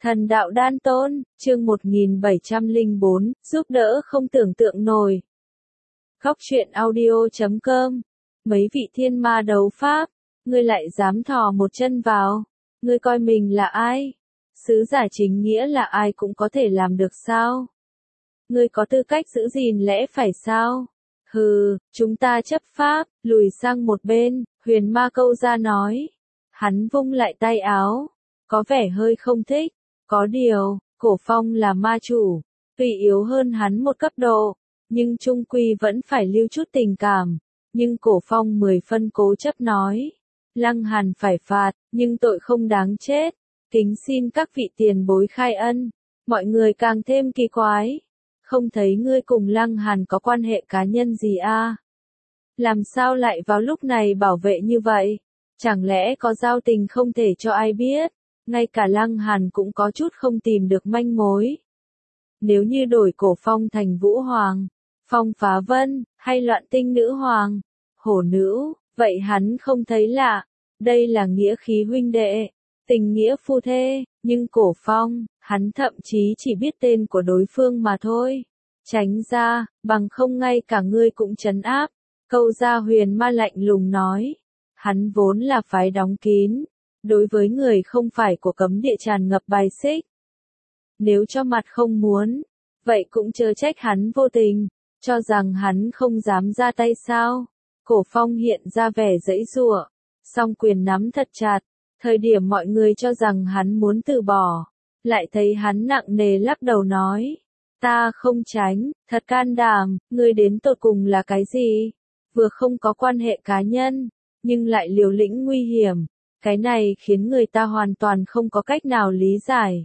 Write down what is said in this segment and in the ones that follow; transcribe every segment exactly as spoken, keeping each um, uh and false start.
Thần đạo đan tôn, chương một nghìn bảy trăm lẻ bốn, giúp đỡ không tưởng tượng nổi. Góc truyện audio chấm com. Mấy vị thiên ma đấu pháp, ngươi lại dám thò một chân vào, ngươi coi mình là ai? Sứ giả chính nghĩa là ai cũng có thể làm được sao? Ngươi có tư cách giữ gìn lẽ phải sao? Hừ, chúng ta chấp pháp, lùi sang một bên, huyền ma câu ra nói. Hắn vung lại tay áo, có vẻ hơi không thích. Có điều, Cổ Phong là ma chủ, tuy yếu hơn hắn một cấp độ, nhưng chung quy vẫn phải lưu chút tình cảm. Nhưng Cổ Phong mười phân cố chấp nói, Lăng Hàn phải phạt, nhưng tội không đáng chết. Kính xin các vị tiền bối khai ân. Mọi người càng thêm kỳ quái. Không thấy ngươi cùng Lăng Hàn có quan hệ cá nhân gì à? Làm sao lại vào lúc này bảo vệ như vậy? Chẳng lẽ có giao tình không thể cho ai biết? Ngay cả Lăng Hàn cũng có chút không tìm được manh mối. Nếu như đổi Cổ Phong thành Vũ Hoàng, Phong Phá Vân, hay Loạn Tinh Nữ Hoàng, Hổ Nữ, vậy hắn không thấy lạ. Đây là nghĩa khí huynh đệ, tình nghĩa phu thê, nhưng Cổ Phong, hắn thậm chí chỉ biết tên của đối phương mà thôi. Tránh ra, bằng không ngay cả ngươi cũng trấn áp. Câu Gia huyền ma lạnh lùng nói. Hắn vốn là phái đóng kín. Đối với người không phải của cấm địa tràn ngập bài xích. Nếu cho mặt không muốn, vậy cũng chớ trách hắn vô tình, cho rằng hắn không dám ra tay sao. Cổ Phong hiện ra vẻ giãy giụa, song quyền nắm thật chặt, thời điểm mọi người cho rằng hắn muốn từ bỏ, lại thấy hắn nặng nề lắc đầu nói, ta không tránh, thật can đảm, ngươi đến tột cùng là cái gì? Vừa không có quan hệ cá nhân, nhưng lại liều lĩnh nguy hiểm. Cái này khiến người ta hoàn toàn không có cách nào lý giải.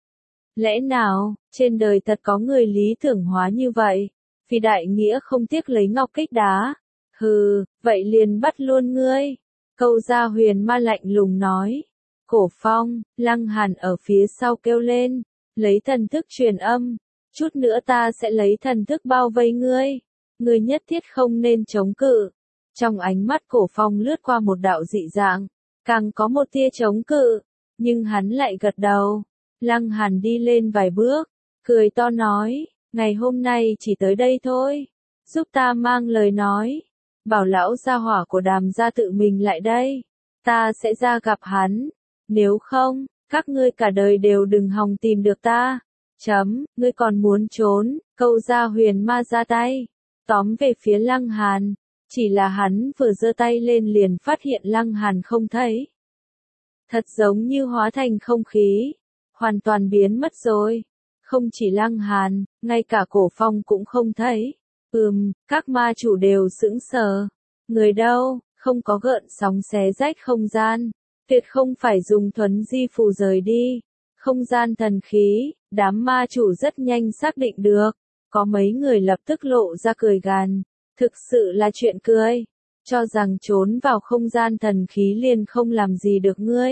Lẽ nào, trên đời thật có người lý tưởng hóa như vậy? Vì đại nghĩa không tiếc lấy ngọc kích đá. Hừ, vậy liền bắt luôn ngươi. Câu Gia huyền ma lạnh lùng nói. Cổ Phong, Lăng Hàn ở phía sau kêu lên. Lấy thần thức truyền âm. Chút nữa ta sẽ lấy thần thức bao vây ngươi. Ngươi nhất thiết không nên chống cự. Trong ánh mắt Cổ Phong lướt qua một đạo dị dạng. Càng có một tia chống cự, nhưng hắn lại gật đầu. Lăng Hàn đi lên vài bước, cười to nói, ngày hôm nay chỉ tới đây thôi. Giúp ta mang lời nói, bảo lão gia hỏa của Đàm gia tự mình lại đây. Ta sẽ ra gặp hắn, nếu không, các ngươi cả đời đều đừng hòng tìm được ta. Chấm, ngươi còn muốn trốn, Câu Gia huyền ma ra tay, tóm về phía Lăng Hàn. Chỉ là hắn vừa giơ tay lên liền phát hiện Lăng Hàn không thấy. Thật giống như hóa thành không khí, hoàn toàn biến mất rồi. Không chỉ Lăng Hàn, ngay cả Cổ Phong cũng không thấy. Ừm, các ma chủ đều sững sờ. Người đâu, không có gợn sóng xé rách không gian. Tuyệt không phải dùng thuấn di phù rời đi. Không gian thần khí, đám ma chủ rất nhanh xác định được. Có mấy người lập tức lộ ra cười gằn. Thực sự là chuyện cười, cho rằng trốn vào không gian thần khí liền không làm gì được ngươi.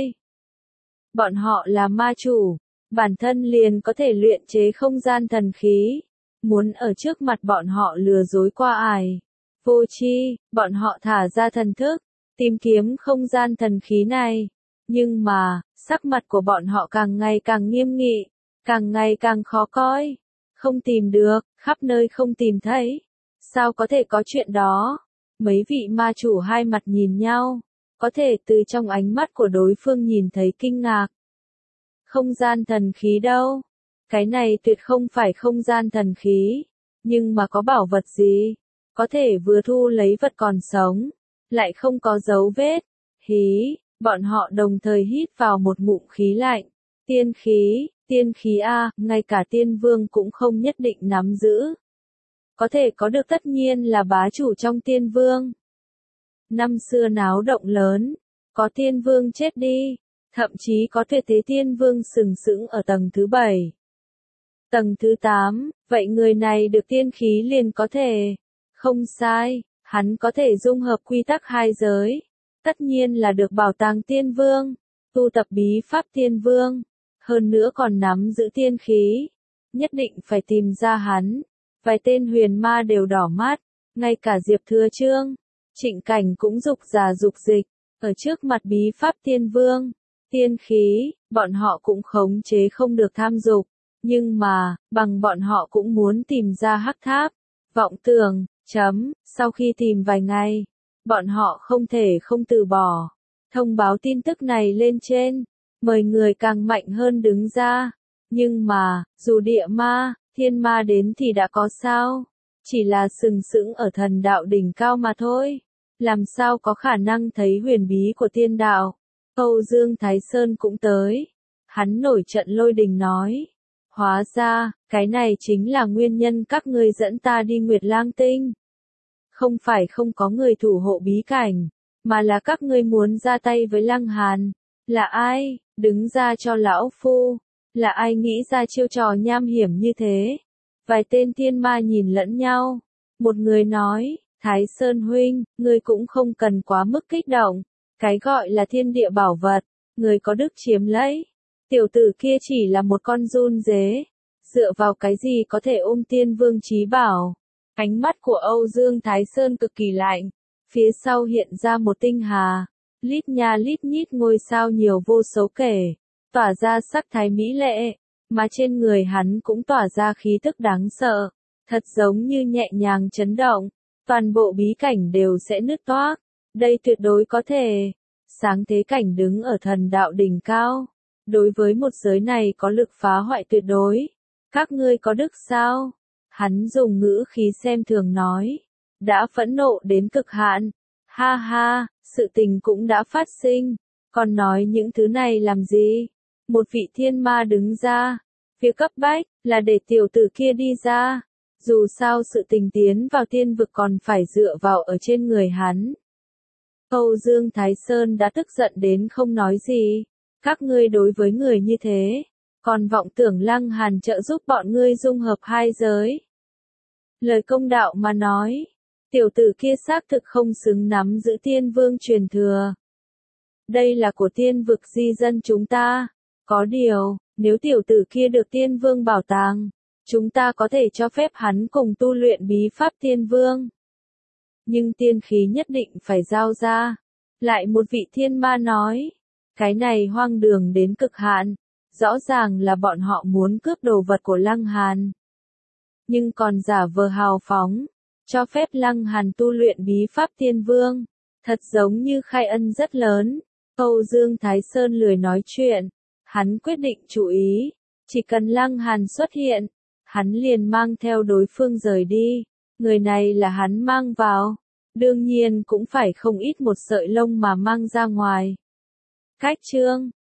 Bọn họ là ma chủ, bản thân liền có thể luyện chế không gian thần khí, muốn ở trước mặt bọn họ lừa dối qua ải. Vô tri, bọn họ thả ra thần thức, tìm kiếm không gian thần khí này. Nhưng mà, sắc mặt của bọn họ càng ngày càng nghiêm nghị, càng ngày càng khó coi. Không tìm được, khắp nơi không tìm thấy. Sao có thể có chuyện đó? Mấy vị ma chủ hai mặt nhìn nhau, có thể từ trong ánh mắt của đối phương nhìn thấy kinh ngạc. Không gian thần khí đâu? Cái này tuyệt không phải không gian thần khí, nhưng mà có bảo vật gì? Có thể vừa thu lấy vật còn sống, lại không có dấu vết. Hí, bọn họ đồng thời hít vào một ngụm khí lạnh. Tiên khí, tiên khí a, ngay cả tiên vương cũng không nhất định nắm giữ. Có thể có được tất nhiên là bá chủ trong tiên vương. Năm xưa náo động lớn, có tiên vương chết đi, thậm chí có tuyệt thế tiên vương sừng sững ở tầng thứ bảy. Tầng thứ tám, vậy người này được tiên khí liền có thể. Không sai, hắn có thể dung hợp quy tắc hai giới. Tất nhiên là được bảo tàng tiên vương, tu tập bí pháp tiên vương, hơn nữa còn nắm giữ tiên khí. Nhất định phải tìm ra hắn. Vài tên huyền ma đều đỏ mắt, ngay cả Diệp Thừa Trương, Trịnh Cảnh cũng dục giả dục dịch, ở trước mặt bí pháp tiên vương. Tiên khí, bọn họ cũng khống chế không được tham dục, nhưng mà, bằng bọn họ cũng muốn tìm ra hắc tháp, vọng tưởng, chấm, sau khi tìm vài ngày, bọn họ không thể không từ bỏ. Thông báo tin tức này lên trên, mời người càng mạnh hơn đứng ra. Nhưng mà, dù địa ma, thiên ma đến thì đã có sao? Chỉ là sừng sững ở thần đạo đỉnh cao mà thôi. Làm sao có khả năng thấy huyền bí của tiên đạo? Âu Dương Thái Sơn cũng tới. Hắn nổi trận lôi đình nói. Hóa ra, cái này chính là nguyên nhân các ngươi dẫn ta đi Nguyệt Lang Tinh. Không phải không có người thủ hộ bí cảnh, mà là các ngươi muốn ra tay với Lăng Hàn. Là ai? Đứng ra cho lão phu. Là ai nghĩ ra chiêu trò nham hiểm như thế? Vài tên tiên ma nhìn lẫn nhau. Một người nói, Thái Sơn huynh, ngươi cũng không cần quá mức kích động. Cái gọi là thiên địa bảo vật, người có đức chiếm lấy. Tiểu tử kia chỉ là một con run dế. Dựa vào cái gì có thể ôm tiên vương chí bảo? Ánh mắt của Âu Dương Thái Sơn cực kỳ lạnh. Phía sau hiện ra một tinh hà. Lít nha lít nhít ngôi sao nhiều vô số kể. Tỏa ra sắc thái mỹ lệ. Mà trên người hắn cũng tỏa ra khí tức đáng sợ. Thật giống như nhẹ nhàng chấn động. Toàn bộ bí cảnh đều sẽ nứt toác. Đây tuyệt đối có thể. Sáng thế cảnh đứng ở thần đạo đỉnh cao. Đối với một giới này có lực phá hoại tuyệt đối. Các ngươi có đức sao? Hắn dùng ngữ khí xem thường nói. Đã phẫn nộ đến cực hạn. Ha ha, sự tình cũng đã phát sinh. Còn nói những thứ này làm gì? Một vị thiên ma đứng ra. Việc cấp bách, là để tiểu tử kia đi ra. Dù sao sự tình tiến vào tiên vực còn phải dựa vào ở trên người hắn. Âu Dương Thái Sơn đã tức giận đến không nói gì. Các ngươi đối với người như thế, còn vọng tưởng Lăng Hàn trợ giúp bọn ngươi dung hợp hai giới. Lời công đạo mà nói, tiểu tử kia xác thực không xứng nắm giữ tiên vương truyền thừa. Đây là của tiên vực di dân chúng ta. Có điều, nếu tiểu tử kia được tiên vương bảo tàng, chúng ta có thể cho phép hắn cùng tu luyện bí pháp tiên vương. Nhưng tiên khí nhất định phải giao ra. Lại một vị thiên ma nói. Cái này hoang đường đến cực hạn. Rõ ràng là bọn họ muốn cướp đồ vật của Lăng Hàn. Nhưng còn giả vờ hào phóng. Cho phép Lăng Hàn tu luyện bí pháp tiên vương. Thật giống như khai ân rất lớn. Âu Dương Thái Sơn lười nói chuyện. Hắn quyết định chú ý. Chỉ cần Lăng Hàn xuất hiện. Hắn liền mang theo đối phương rời đi. Người này là hắn mang vào. Đương nhiên cũng phải không ít một sợi lông mà mang ra ngoài. Cách chương